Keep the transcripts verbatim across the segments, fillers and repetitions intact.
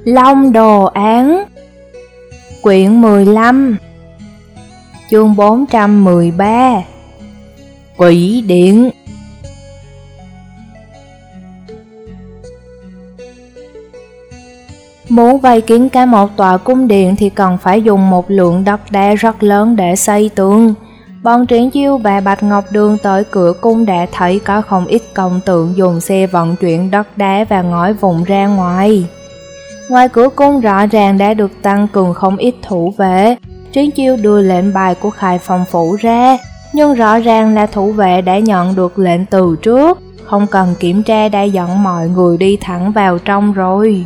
Long Đồ Án. Quyển mười lăm. Chương bốn trăm mười ba. Quỷ Điện. Muốn vây kín cả một tòa cung điện thì cần phải dùng một lượng đất đá rất lớn để xây tường. Bọn Triển Chiêu và Bạch Ngọc Đường tới cửa cung đã thấy có không ít công tượng dùng xe vận chuyển đất đá và ngói vụn ra ngoài. Ngoài cửa cung rõ ràng đã được tăng cường không ít thủ vệ. Triển Chiêu đưa lệnh bài của Khai Phong Phủ ra, nhưng rõ ràng là thủ vệ đã nhận được lệnh từ trước, không cần kiểm tra đã dẫn mọi người đi thẳng vào trong rồi.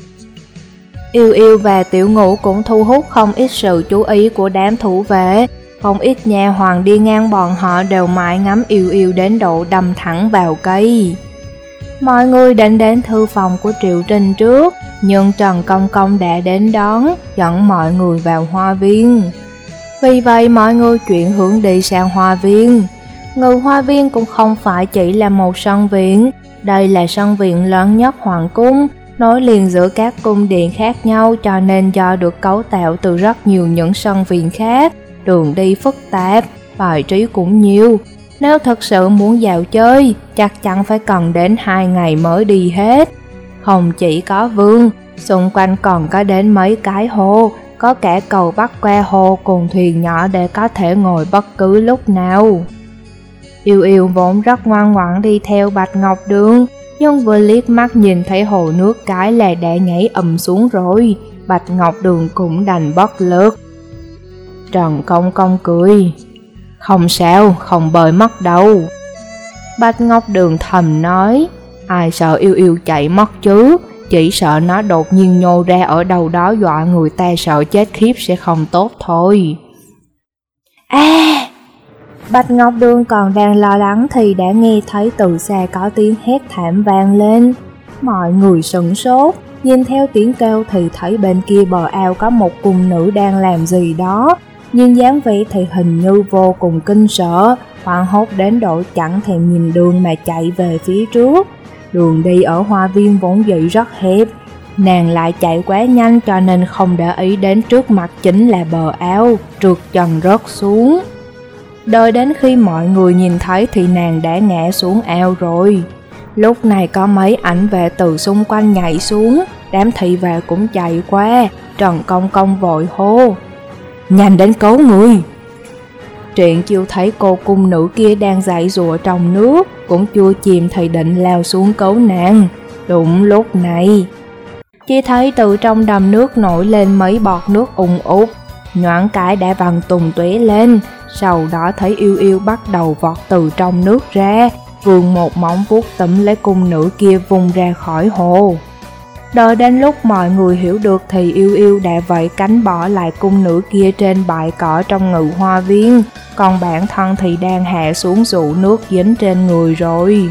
Yêu Yêu và Tiểu Ngũ cũng thu hút không ít sự chú ý của đám thủ vệ. Không ít nhà hoàng đi ngang bọn họ đều mãi ngắm Yêu Yêu đến độ đâm thẳng vào cây. Mọi người định đến thư phòng của Triệu Trình trước, nhưng Trần Công Công đã đến đón, dẫn mọi người vào hoa viên. Vì vậy mọi người chuyển hướng đi sang hoa viên. Ngự hoa viên cũng không phải chỉ là một sân viện, đây là sân viện lớn nhất hoàng cung, nối liền giữa các cung điện khác nhau, cho nên do được cấu tạo từ rất nhiều những sân viện khác, đường đi phức tạp, bài trí cũng nhiều. Nếu thật sự muốn dạo chơi, chắc chắn phải cần đến hai ngày mới đi hết. Không chỉ có vương, xung quanh còn có đến mấy cái hồ, có cả cầu bắc qua hồ cùng thuyền nhỏ để có thể ngồi bất cứ lúc nào. Yêu Yêu vốn rất ngoan ngoãn đi theo Bạch Ngọc Đường, nhưng vừa liếc mắt nhìn thấy hồ nước cái là đã nhảy ầm xuống rồi. Bạch Ngọc Đường cũng đành bất lực. Trần Công Công cười. Không sao, không bơi mất đâu. Bạch Ngọc Đường thầm nói, ai sợ Yêu Yêu chạy mất chứ, chỉ sợ nó đột nhiên nhô ra ở đâu đó dọa người ta sợ chết khiếp sẽ không tốt thôi. À! Bạch Ngọc Đường còn đang lo lắng thì đã nghe thấy từ xa có tiếng hét thảm vang lên. Mọi người sửng sốt, nhìn theo tiếng kêu thì thấy bên kia bờ ao có một cung nữ đang làm gì đó. Nhưng dáng vẻ thì hình như vô cùng kinh sợ, hoảng hốt đến độ chẳng thèm nhìn đường mà chạy về phía trước. Đường đi ở hoa viên vốn dĩ rất hẹp, nàng lại chạy quá nhanh cho nên không để ý đến trước mặt chính là bờ ao, trượt chân rớt xuống. Đợi đến khi mọi người nhìn thấy thì nàng đã ngã xuống ao rồi. Lúc này có mấy ảnh vệ từ xung quanh nhảy xuống, đám thị vệ cũng chạy qua, Trần Công Công vội hô, nhanh đến cứu người. Triển Chiêu thấy cô cung nữ kia đang giãy giụa trong nước, cũng chưa chìm thì định lao xuống cứu nàng. Đúng lúc này, chỉ thấy từ trong đầm nước nổi lên mấy bọt nước ùn út, nhoáng cái đã văng tùng tóe lên. Sau đó thấy Yêu Yêu bắt đầu vọt từ trong nước ra, vươn một móng vuốt túm lấy cung nữ kia vung ra khỏi hồ. Đợi đến lúc mọi người hiểu được thì Yêu Yêu đã vẫy cánh bỏ lại cung nữ kia trên bãi cỏ trong ngự hoa viên, còn bản thân thì đang hạ xuống dụ nước dính trên người rồi.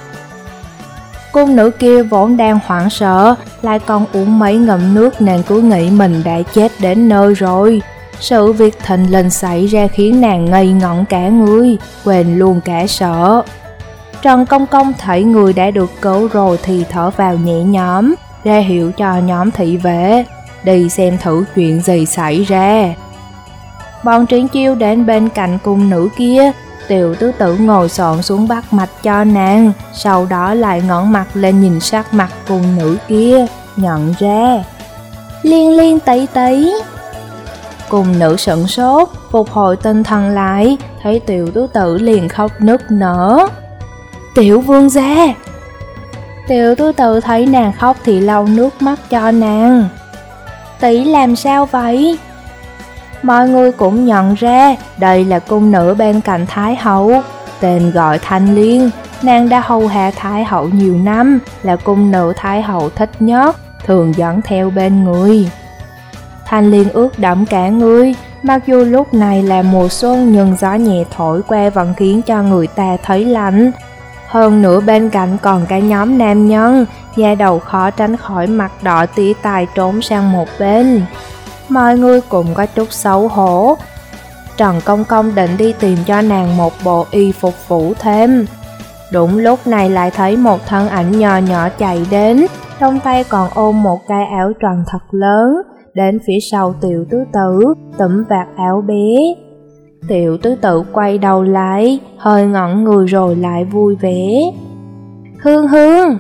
Cung nữ kia vốn đang hoảng sợ, lại còn uống mấy ngụm nước nên cứ nghĩ mình đã chết đến nơi rồi. Sự việc thình lình xảy ra khiến nàng ngây ngẩn cả người, quên luôn cả sợ. Trần Công Công thấy người đã được cứu rồi thì thở vào nhẹ nhõm, ra hiệu cho nhóm thị vệ đi xem thử chuyện gì xảy ra. Bọn Triển Chiêu đến bên cạnh cung nữ kia, Tiểu Tứ Tử ngồi xổm xuống bắt mạch cho nàng, sau đó lại ngẩng mặt lên nhìn sắc mặt cung nữ kia, nhận ra Liên Liên tỷ tỷ. Cung nữ sửng sốt, phục hồi tinh thần lại, thấy Tiểu Tứ Tử liền khóc nức nở. Tiểu vương gia. Tiểu Tứ Tử thấy nàng khóc thì lau nước mắt cho nàng. Tỷ làm sao vậy? Mọi người cũng nhận ra đây là cung nữ bên cạnh Thái hậu, tên gọi Thanh Liên. Nàng đã hầu hạ Thái hậu nhiều năm, là cung nữ Thái hậu thích nhất, thường dẫn theo bên người. Thanh Liên ướt đẫm cả người, mặc dù lúc này là mùa xuân nhưng gió nhẹ thổi qua vẫn khiến cho người ta thấy lạnh. Hơn nữa bên cạnh còn cả nhóm nam nhân, da đầu khó tránh khỏi mặt đỏ tía tai trốn sang một bên. Mọi người cũng có chút xấu hổ. Trần Công Công định đi tìm cho nàng một bộ y phục phủ thêm. Đúng lúc này lại thấy một thân ảnh nhỏ nhỏ chạy đến, trong tay còn ôm một cái áo choàng thật lớn, đến phía sau Tiểu Tứ Tử, túm vạt áo bé. Tiểu Tứ Tử quay đầu lại, hơi ngẩn người rồi lại vui vẻ. Hương Hương!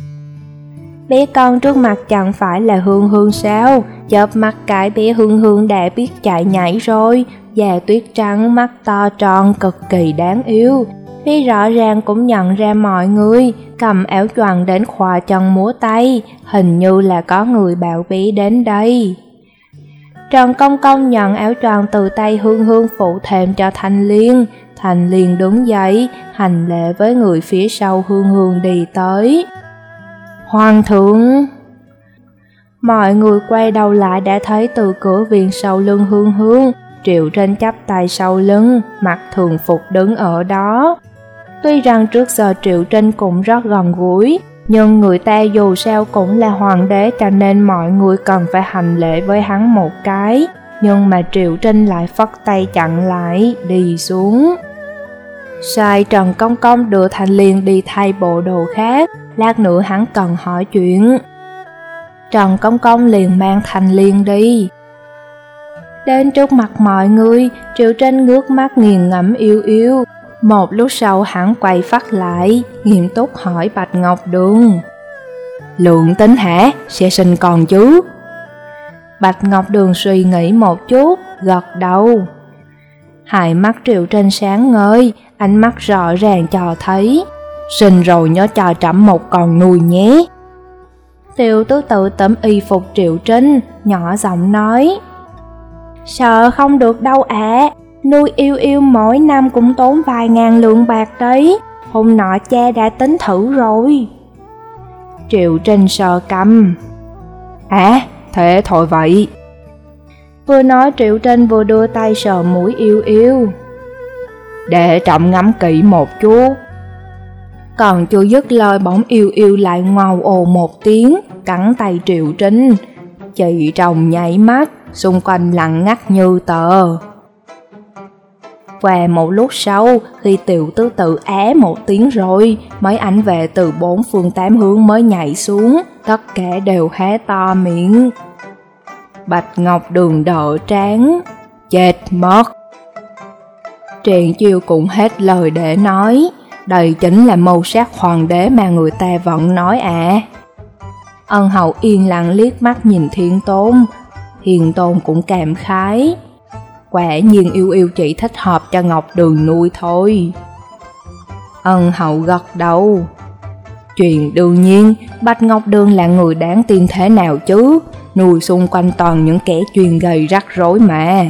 Bé con trước mặt chẳng phải là Hương Hương sao? Chớp mắt cái bé Hương Hương đã biết chạy nhảy rồi, da tuyết trắng, mắt to tròn cực kỳ đáng yêu. Bé rõ ràng cũng nhận ra mọi người, cầm áo choàng đến khoa chân múa tay, hình như là có người bảo bé đến đây. Trần Công Công nhận áo choàng từ tay Hương Hương phụ thêm cho Thanh Liên. Thanh Liên đứng dậy, hành lễ với người phía sau Hương Hương đi tới. Hoàng thượng! Mọi người quay đầu lại đã thấy từ cửa viện sau lưng Hương Hương, Triệu Trinh chắp tay sau lưng, mặc thường phục đứng ở đó. Tuy rằng trước giờ Triệu Trinh cũng rất gần gũi, nhưng người ta dù sao cũng là hoàng đế cho nên mọi người cần phải hành lễ với hắn một cái. Nhưng mà Triệu Trinh lại phất tay chặn lại, đi xuống. Sai Trần Công Công đưa Thanh Liên đi thay bộ đồ khác, lát nữa hắn cần hỏi chuyện. Trần Công Công liền mang Thanh Liên đi. Đến trước mặt mọi người, Triệu Trinh ngước mắt nghiền ngẫm yêu yêu. Một lúc sau hắn quay phát lại, nghiêm túc hỏi Bạch Ngọc Đường. Lượng tính hả? Sẽ sinh còn chứ? Bạch Ngọc Đường suy nghĩ một chút, gật đầu. Hai mắt Triệu Trinh sáng ngời, ánh mắt rõ ràng cho thấy. Sinh rồi nhớ cho trẫm một con nuôi nhé. Tiểu Tứ Tử tấm y phục Triệu Trinh, nhỏ giọng nói. Sợ không được đâu ạ, à. Nuôi yêu yêu mỗi năm cũng tốn vài ngàn lượng bạc đấy. Hôm nọ cha đã tính thử rồi. Triệu Trinh sờ cằm. À, thế thôi vậy. Vừa nói Triệu Trinh vừa đưa tay sờ mũi yêu yêu. Để trẫm ngắm kỹ một chút. Còn chưa dứt lời bỗng yêu yêu lại ngoào ồ một tiếng, cắn tay Triệu Trinh. Chị trồng nhảy mắt, xung quanh lặng ngắt như tờ. Và một lúc sau, khi Tiểu Tứ Tử á một tiếng rồi, mấy ảnh vệ từ bốn phương tám hướng mới nhảy xuống, tất cả đều há to miệng. Bạch Ngọc Đường đỡ trán, chết mất. Triền Chiêu cũng hết lời để nói, đây chính là mưu sát hoàng đế mà người ta vẫn nói à. Ân Hậu yên lặng liếc mắt nhìn Thiên Tôn, Thiên Tôn cũng cảm khái. Quả nhiên yêu yêu chỉ thích hợp cho Ngọc Đường nuôi thôi. Ân Hậu gật đầu. Chuyện đương nhiên, Bạch Ngọc Đường là người đáng tin thế nào chứ, nuôi xung quanh toàn những kẻ chuyên gây rắc rối mà.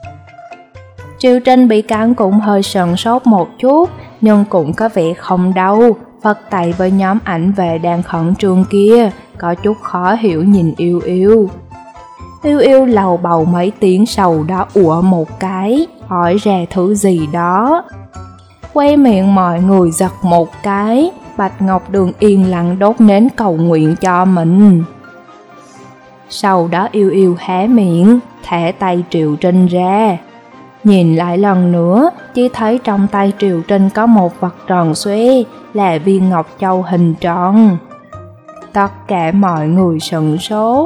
Triệu Trinh bị cắn cũng hơi sần sốt một chút, nhưng cũng có vẻ không đau, phất tay với nhóm ảnh vệ đang khẩn trương kia, có chút khó hiểu nhìn yêu yêu. Yêu yêu lầu bầu mấy tiếng sau đó ủa một cái, hỏi ra thứ gì đó. Quay miệng mọi người giật một cái, Bạch Ngọc Đường yên lặng đốt nến cầu nguyện cho mình. Sau đó yêu yêu hé miệng, thả tay Triệu Trinh ra. Nhìn lại lần nữa, chỉ thấy trong tay Triệu Trinh có một vật tròn xoe, là viên ngọc châu hình tròn. Tất cả mọi người sửng sốt.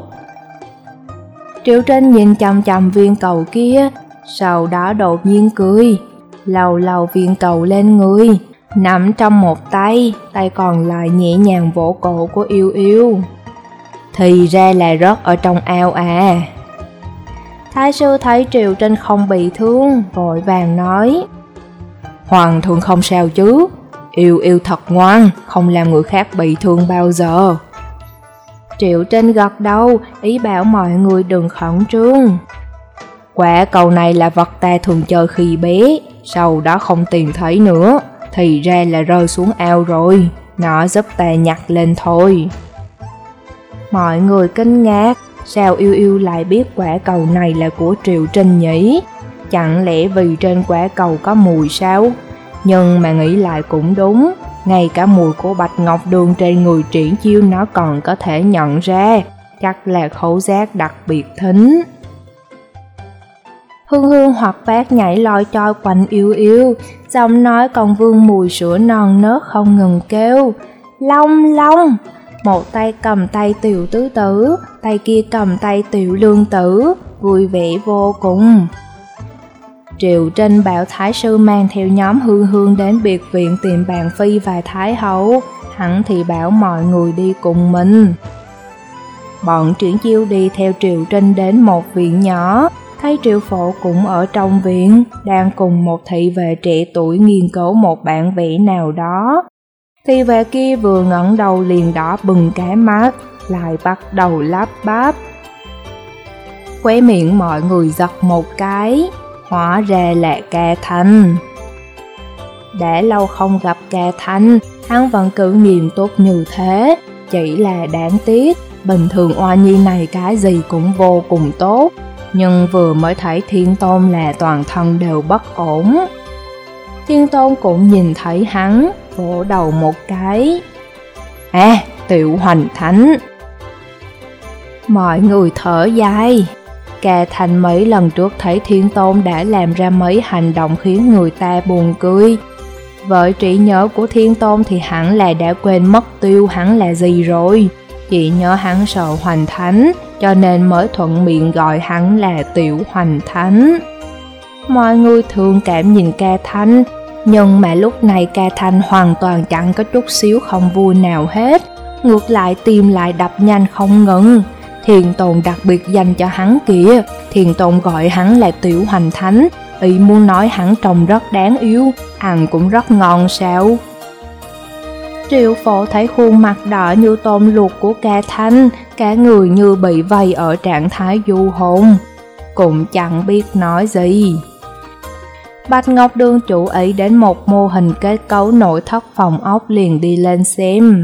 Triệu Trinh nhìn chằm chằm viên cầu kia, sau đó đột nhiên cười, lầu lầu viên cầu lên người, nắm trong một tay, tay còn lại nhẹ nhàng vỗ cổ của yêu yêu. Thì ra là rớt ở trong ao à. Thái sư thấy Triệu Trinh không bị thương, vội vàng nói. Hoàng thượng không sao chứ, yêu yêu thật ngoan, không làm người khác bị thương bao giờ. Triệu Trinh gật đầu, ý bảo mọi người đừng khẩn trương. Quả cầu này là vật ta thường chơi khi bé, sau đó không tìm thấy nữa, thì ra là rơi xuống ao rồi, nó giúp ta nhặt lên thôi. Mọi người kinh ngạc, sao yêu yêu lại biết quả cầu này là của Triệu Trinh nhỉ? Chẳng lẽ vì trên quả cầu có mùi sao? Nhưng mà nghĩ lại cũng đúng, ngay cả mùi của Bạch Ngọc Đường trên người Triển Chiêu nó còn có thể nhận ra, chắc là khẩu giác đặc biệt thính. Hương Hương hoặc bát nhảy loi choi quanh yêu yêu, giọng nói còn vương mùi sữa non nớt không ngừng kêu. Long Long! Một tay cầm tay Tiểu Tứ Tử, tay kia cầm tay Tiểu Lương Tử, vui vẻ vô cùng. Triệu Trinh bảo Thái sư mang theo nhóm Hương Hương đến biệt viện tìm bàn phi và Thái hậu, hắn thì bảo mọi người đi cùng mình. Bọn Triển Chiêu đi theo Triệu Trinh đến một viện nhỏ, thấy Triệu Phổ cũng ở trong viện, đang cùng một thị vệ trẻ tuổi nghiên cứu một bản vẽ nào đó. Thị vệ kia vừa ngẩng đầu liền đỏ bừng cả mắt, lại bắt đầu lắp bắp. Khóe miệng mọi người giật một cái, hóa ra là Ca Thanh. Đã lâu không gặp Ca Thanh, hắn vẫn cứ nghiêm túc như thế, chỉ là đáng tiếc, bình thường oa nhi này cái gì cũng vô cùng tốt, nhưng vừa mới thấy Thiên Tôn là toàn thân đều bất ổn. Thiên Tôn cũng nhìn thấy hắn, vỗ đầu một cái. À, Tiểu Hoành Thánh. Mọi người thở dài. Ca Thanh mấy lần trước thấy Thiên Tôn đã làm ra mấy hành động khiến người ta buồn cười. Với trí nhớ của Thiên Tôn thì hẳn là đã quên mất tiêu hắn là gì rồi. Chỉ nhớ hắn sợ Hoành Thánh, cho nên mới thuận miệng gọi hắn là Tiểu Hoành Thánh. Mọi người thương cảm nhìn Ca Thanh, nhưng mà lúc này Ca Thanh hoàn toàn chẳng có chút xíu không vui nào hết, ngược lại tim lại đập nhanh không ngừng. Thiên Tôn đặc biệt dành cho hắn kìa, Thiên Tôn gọi hắn là Tiểu Hoành Thánh, ý muốn nói hắn trông rất đáng yêu, ăn cũng rất ngon sao. Triệu Phổ thấy khuôn mặt đỏ như tôm luộc của Ca Thanh, cả người như bị vây ở trạng thái du hồn, cũng chẳng biết nói gì. Bạch Ngọc Đường chủ ý đến một mô hình kết cấu nội thất phòng ốc liền đi lên xem.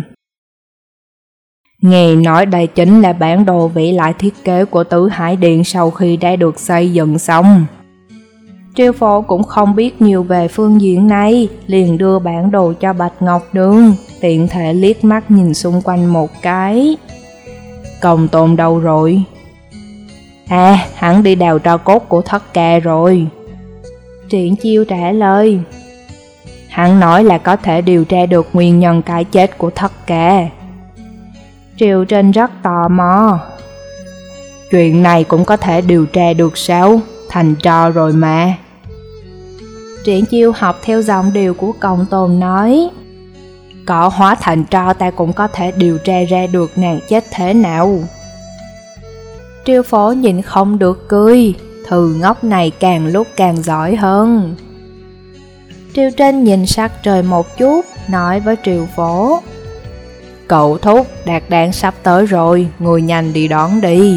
Nghe nói đây chính là bản đồ vẽ lại thiết kế của Tứ Hải Điện sau khi đã được xây dựng xong. Triệu Phổ cũng không biết nhiều về phương diện này, liền đưa bản đồ cho Bạch Ngọc Đường, tiện thể liếc mắt nhìn xung quanh một cái. Công Tôn đâu rồi? À, hắn đi đào tro cốt của Thất Ca rồi. Triển Chiêu trả lời. Hắn nói là có thể điều tra được nguyên nhân cái chết của Thất Ca. Triệu Trinh rất tò mò. Chuyện này cũng có thể điều tra được sao? Thành tro rồi mà. Triển Chiêu học theo giọng điệu của Công Tôn nói. Có hóa thành tro ta cũng có thể điều tra ra được nàng chết thế nào. Triệu Phổ nhìn không được cười, thư ngốc này càng lúc càng giỏi hơn. Triệu Trinh nhìn sắc trời một chút, nói với Triệu Phổ. Cậu thúc, Đạt Đan sắp tới rồi, người nhanh đi đón đi.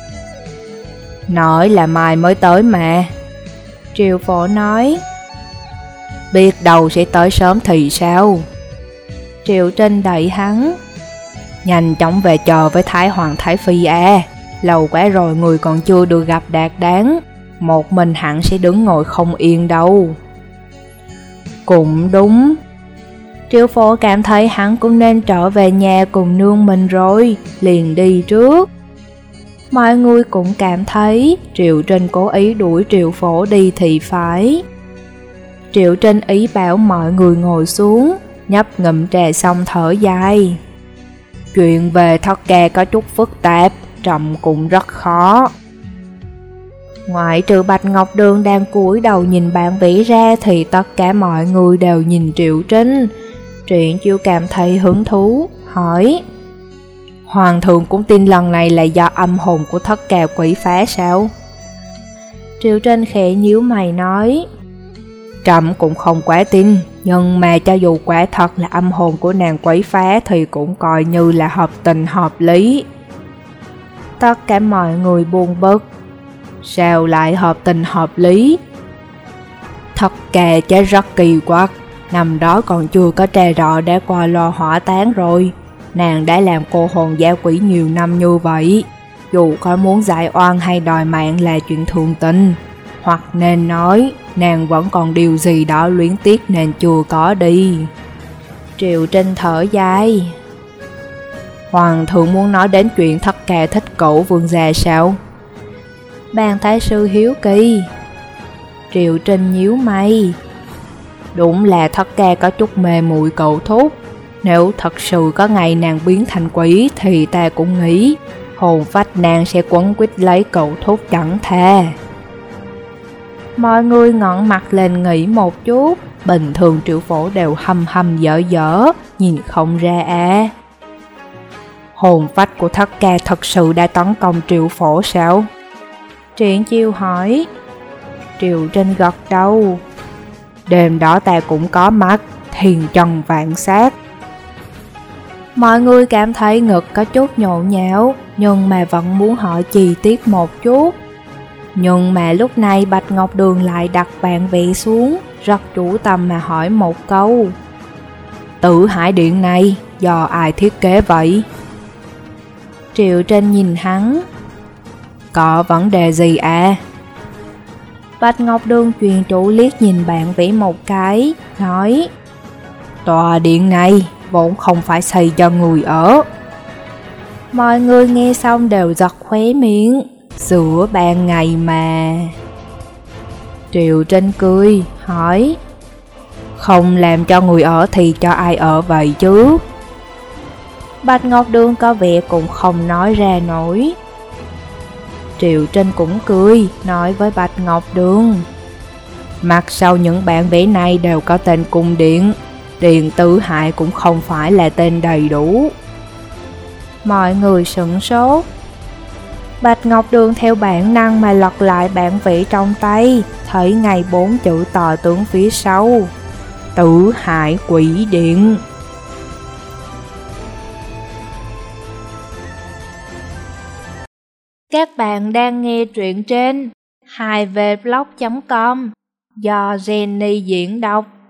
Nói là mai mới tới mà. Triệu Phổ nói. Biết đâu sẽ tới sớm thì sao? Triệu Trinh đẩy hắn. Nhanh chóng về chờ với Thái Hoàng Thái Phi à, lâu quá rồi người còn chưa được gặp Đạt Đan, một mình hẳn sẽ đứng ngồi không yên đâu. Cũng đúng. Triệu Phổ cảm thấy hắn cũng nên trở về nhà cùng nương mình rồi, liền đi trước. Mọi người cũng cảm thấy Triệu Trinh cố ý đuổi Triệu Phổ đi thì phải. Triệu Trinh ý bảo mọi người ngồi xuống, nhấp ngụm trà xong thở dài. Chuyện về Thất Ca có chút phức tạp, trầm cũng rất khó. Ngoại trừ Bạch Ngọc Đường đang cúi đầu nhìn bản vẽ ra thì tất cả mọi người đều nhìn Triệu Trinh. Triển Chiêu cảm thấy hứng thú, hỏi. Hoàng thượng cũng tin lần này là do âm hồn của Thất Ca quỷ phá sao? Triệu Trinh khẽ nhíu mày nói. Trẫm cũng không quá tin, nhưng mà cho dù quả thật là âm hồn của nàng quấy phá thì cũng coi như là hợp tình hợp lý. Tất cả mọi người buồn bực. Sao lại hợp tình hợp lý? Thất Ca chết rất kỳ quặc, năm đó còn chưa có trà rọ đã qua lo hỏa táng rồi. Nàng đã làm cô hồn dã quỷ nhiều năm như vậy, dù có muốn giải oan hay đòi mạng là chuyện thường tình. Hoặc nên nói, nàng vẫn còn điều gì đó luyến tiếc nên chưa có đi. Triệu Trinh thở dài. Hoàng thượng muốn nói đến chuyện Thất Ca thích cậu vương gia sao? Bàn thái sư hiếu kỳ. Triệu Trinh nhíu mày. Đúng là Thất Ca có chút mê muội cậu thúc. Nếu thật sự có ngày nàng biến thành quỷ thì ta cũng nghĩ hồn phách nàng sẽ quấn quýt lấy cậu thúc chẳng tha. Mọi người ngẩng mặt lên nghĩ một chút. Bình thường Triệu Phổ đều hầm hầm dở dở, nhìn không ra à. Hồn phách của Thất Ca thật sự đã tấn công Triệu Phổ sao? Triển Chiêu hỏi. Triệu Trinh gật đầu. Đêm đó ta cũng có mắt, thiền trần vạn sát. Mọi người cảm thấy ngực có chút nhộn nhạo, nhưng mà vẫn muốn hỏi chi tiết một chút. Nhưng mà lúc này Bạch Ngọc Đường lại đặt bàn vị xuống, rất chủ tâm mà hỏi một câu. Tử Hải Điện này do ai thiết kế vậy? Triệu Trinh nhìn hắn. Có vấn đề gì à? Bạch Ngọc Đường truyền chủ liếc nhìn bạn vĩ một cái, nói. Tòa điện này vốn không phải xây cho người ở. Mọi người nghe xong đều giật khóe miệng. Giữa ban ngày mà. Triệu Trinh cười, hỏi. Không làm cho người ở thì cho ai ở vậy chứ? Bạch Ngọc Đường có vẻ cũng không nói ra nổi. Triệu Trinh cũng cười, nói với Bạch Ngọc Đường. Mặt sau những bản vẽ này đều có tên cung điện. Điện Tử Hải cũng không phải là tên đầy đủ. Mọi người sửng sốt. Bạch Ngọc Đường theo bản năng mà lật lại bản vẽ trong tay, thấy ngay bốn chữ tò tướng phía sau. Tử Hải Quỷ Điện. Các bạn đang nghe truyện trên hai v blog chấm com do Jenny diễn đọc.